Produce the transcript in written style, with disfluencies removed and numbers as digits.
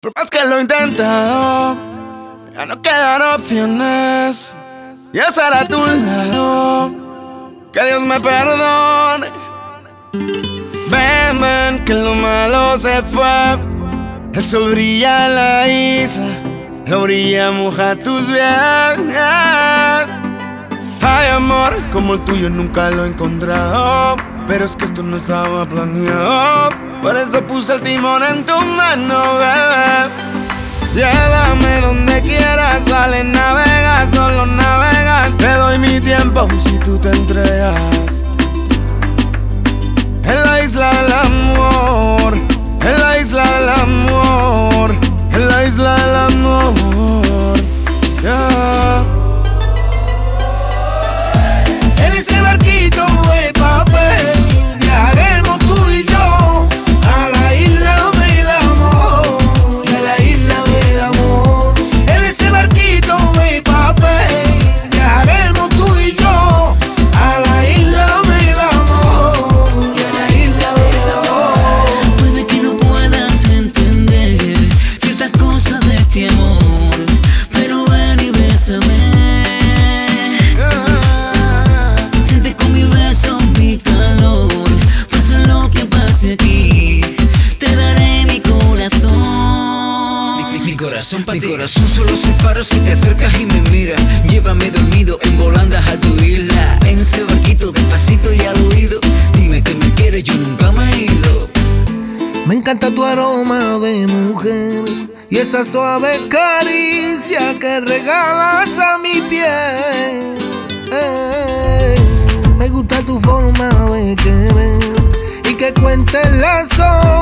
Por más que lo he intentado, ya no quedan opciones. Y estar a tu lado, que Dios me perdone. Ven, ven, que lo malo se fue. El sol brilla en la isla, la orilla moja tus pies. Hay amor como el tuyo nunca lo he encontrado, pero es que esto no estaba planeado. Por eso puse el timón en tu mano, bebé. Llévame donde quieras, sale, navega, solo navega. Te doy mi tiempo si tú te entregas. En la isla del amor, en la isla del amor, en la isla del amor, yeah. En ese barquito de papel viajaremos tú y yo a la isla del amor, a la isla del amor. En ese barquito de papel viajaremos tú y yo a la isla del amor, a la isla del amor. Puede que no puedas entender ciertas cosas de este amor, pero ven y bésame. Mi corazón solo se para si te acercas y me miras. Llévame dormido en volandas a tu isla. En ese barquito despacito y al oído. Dime que me quieres, yo nunca me he ido. Me encanta tu aroma de mujer y esa suave caricia que regalas a mi piel. Me gusta tu forma de querer y que cuentes las horas